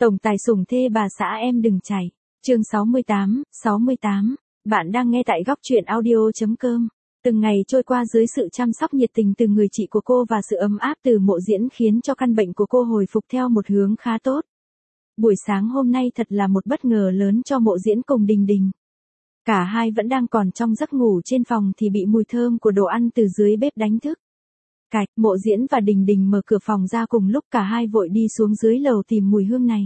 Tổng tài sủng thê bà xã em đừng chạy. Chương 68. Bạn đang nghe tại góc truyện audio.com. Từng ngày trôi qua dưới sự chăm sóc nhiệt tình từ người chị của cô và sự ấm áp từ Mộ Diễn khiến cho căn bệnh của cô hồi phục theo một hướng khá tốt. Buổi sáng hôm nay thật là một bất ngờ lớn cho Mộ Diễn cùng Đình Đình. Cả hai vẫn đang còn trong giấc ngủ trên phòng thì bị mùi thơm của đồ ăn từ dưới bếp đánh thức. Cạch, Mộ Diễn và Đình Đình mở cửa phòng ra cùng lúc, cả hai vội đi xuống dưới lầu tìm mùi hương này.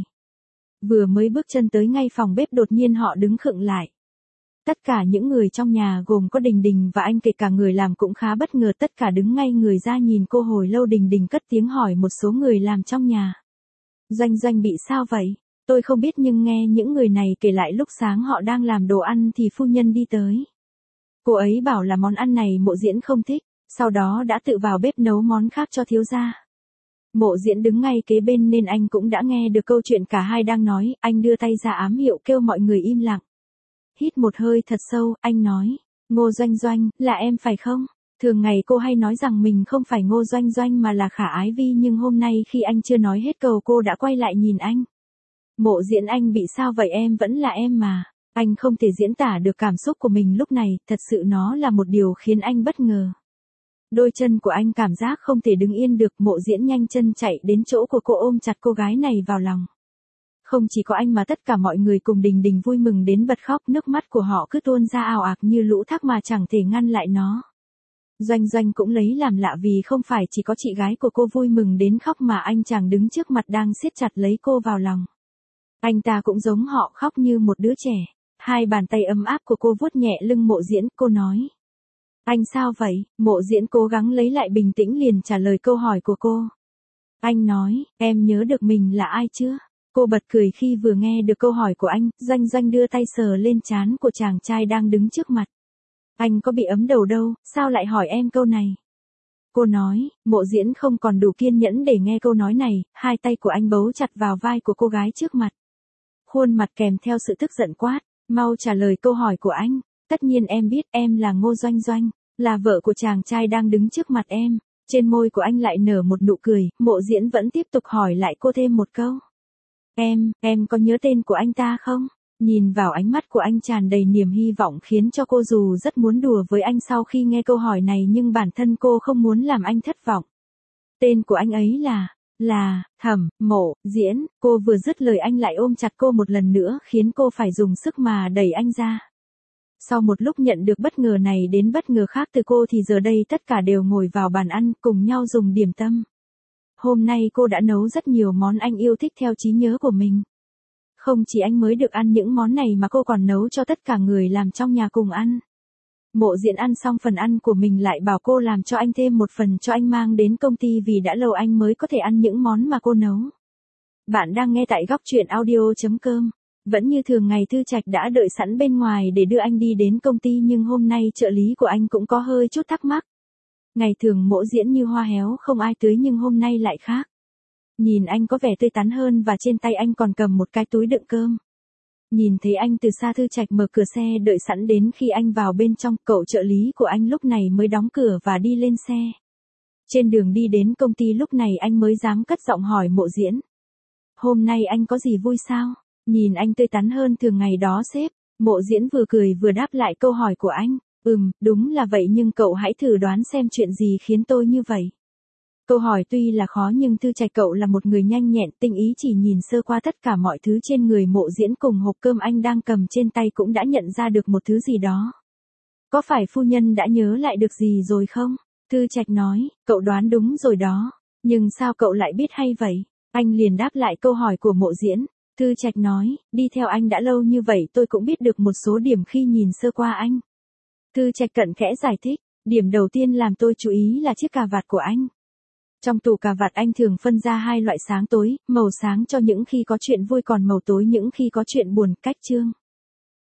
Vừa mới bước chân tới ngay phòng bếp đột nhiên họ đứng khựng lại. Tất cả những người trong nhà gồm có Đình Đình và anh kể cả người làm cũng khá bất ngờ, tất cả đứng ngay người ra nhìn cô hồi lâu. Đình Đình cất tiếng hỏi một số người làm trong nhà. Doanh Doanh bị sao vậy? Tôi không biết nhưng nghe những người này kể lại lúc sáng họ đang làm đồ ăn thì phu nhân đi tới. Cô ấy bảo là món ăn này Mộ Diễn không thích, sau đó đã tự vào bếp nấu món khác cho thiếu gia. Mộ Diễn đứng ngay kế bên nên anh cũng đã nghe được câu chuyện cả hai đang nói, anh đưa tay ra ám hiệu kêu mọi người im lặng. Hít một hơi thật sâu, anh nói, Ngô Doanh Doanh, là em phải không? Thường ngày cô hay nói rằng mình không phải Ngô Doanh Doanh mà là Khả Ái Vi, nhưng hôm nay khi anh chưa nói hết câu cô đã quay lại nhìn anh. Mộ Diễn, anh bị sao vậy? Em vẫn là em mà. Anh không thể diễn tả được cảm xúc của mình lúc này, thật sự nó là một điều khiến anh bất ngờ. Đôi chân của anh cảm giác không thể đứng yên được. Mộ Diễn nhanh chân chạy đến chỗ của cô ôm chặt cô gái này vào lòng. Không chỉ có anh mà tất cả mọi người cùng Đình Đình vui mừng đến bật khóc, nước mắt của họ cứ tuôn ra ào ạt như lũ thác mà chẳng thể ngăn lại nó. Doanh Doanh cũng lấy làm lạ vì không phải chỉ có chị gái của cô vui mừng đến khóc mà anh chàng đứng trước mặt đang siết chặt lấy cô vào lòng. Anh ta cũng giống họ, khóc như một đứa trẻ. Hai bàn tay ấm áp của cô vuốt nhẹ lưng Mộ Diễn, cô nói. Anh sao vậy? Mộ Diễn cố gắng lấy lại bình tĩnh liền trả lời câu hỏi của cô. Anh nói, em nhớ được mình là ai chưa? Cô bật cười khi vừa nghe được câu hỏi của anh. Doanh Doanh đưa tay sờ lên trán của chàng trai đang đứng trước mặt. Anh có bị ấm đầu đâu, sao lại hỏi em câu này? Cô nói. Mộ Diễn không còn đủ kiên nhẫn để nghe câu nói này, hai tay của anh bấu chặt vào vai của cô gái trước mặt. Khuôn mặt kèm theo sự tức giận quát, mau trả lời câu hỏi của anh. Tất nhiên em biết, em là Ngô Doanh Doanh, là vợ của chàng trai đang đứng trước mặt em. Trên môi của anh lại nở một nụ cười. Mộ Diễn vẫn tiếp tục hỏi lại cô thêm một câu. Em có nhớ tên của anh ta không? Nhìn vào ánh mắt của anh tràn đầy niềm hy vọng khiến cho cô dù rất muốn đùa với anh sau khi nghe câu hỏi này nhưng bản thân cô không muốn làm anh thất vọng. Tên của anh ấy là Thẩm Mộ Diễn. Cô vừa dứt lời anh lại ôm chặt cô một lần nữa khiến cô phải dùng sức mà đẩy anh ra. Sau một lúc nhận được bất ngờ này đến bất ngờ khác từ cô thì giờ đây tất cả đều ngồi vào bàn ăn cùng nhau dùng điểm tâm. Hôm nay cô đã nấu rất nhiều món anh yêu thích theo trí nhớ của mình. Không chỉ anh mới được ăn những món này mà cô còn nấu cho tất cả người làm trong nhà cùng ăn. Mộ Diễn ăn xong phần ăn của mình lại bảo cô làm cho anh thêm một phần cho anh mang đến công ty vì đã lâu anh mới có thể ăn những món mà cô nấu. Bạn đang nghe tại góc truyện audio.com. Vẫn như thường ngày Thư Trạch đã đợi sẵn bên ngoài để đưa anh đi đến công ty nhưng hôm nay trợ lý của anh cũng có hơi chút thắc mắc. Ngày thường Mộ Diễn như hoa héo không ai tưới nhưng hôm nay lại khác. Nhìn anh có vẻ tươi tắn hơn và trên tay anh còn cầm một cái túi đựng cơm. Nhìn thấy anh từ xa Thư Trạch mở cửa xe đợi sẵn đến khi anh vào bên trong, cậu trợ lý của anh lúc này mới đóng cửa và đi lên xe. Trên đường đi đến công ty lúc này anh mới dám cất giọng hỏi Mộ Diễn. Hôm nay anh có gì vui sao? Nhìn anh tươi tắn hơn thường ngày đó sếp. Mộ Diễn vừa cười vừa đáp lại câu hỏi của anh. Đúng là vậy nhưng cậu hãy thử đoán xem chuyện gì khiến tôi như vậy. Câu hỏi tuy là khó nhưng Thư Trạch cậu là một người nhanh nhẹn tinh ý, chỉ nhìn sơ qua tất cả mọi thứ trên người Mộ Diễn cùng hộp cơm anh đang cầm trên tay cũng đã nhận ra được một thứ gì đó. Có phải phu nhân đã nhớ lại được gì rồi không? Thư Trạch nói, cậu đoán đúng rồi đó. Nhưng sao cậu lại biết hay vậy? Anh liền đáp lại câu hỏi của Mộ Diễn. Thư Trạch nói, đi theo anh đã lâu như vậy tôi cũng biết được một số điểm khi nhìn sơ qua anh. Thư Trạch cận kẽ giải thích, điểm đầu tiên làm tôi chú ý là chiếc cà vạt của anh. Trong tủ cà vạt anh thường phân ra hai loại sáng tối, màu sáng cho những khi có chuyện vui còn màu tối những khi có chuyện buồn, cách chương.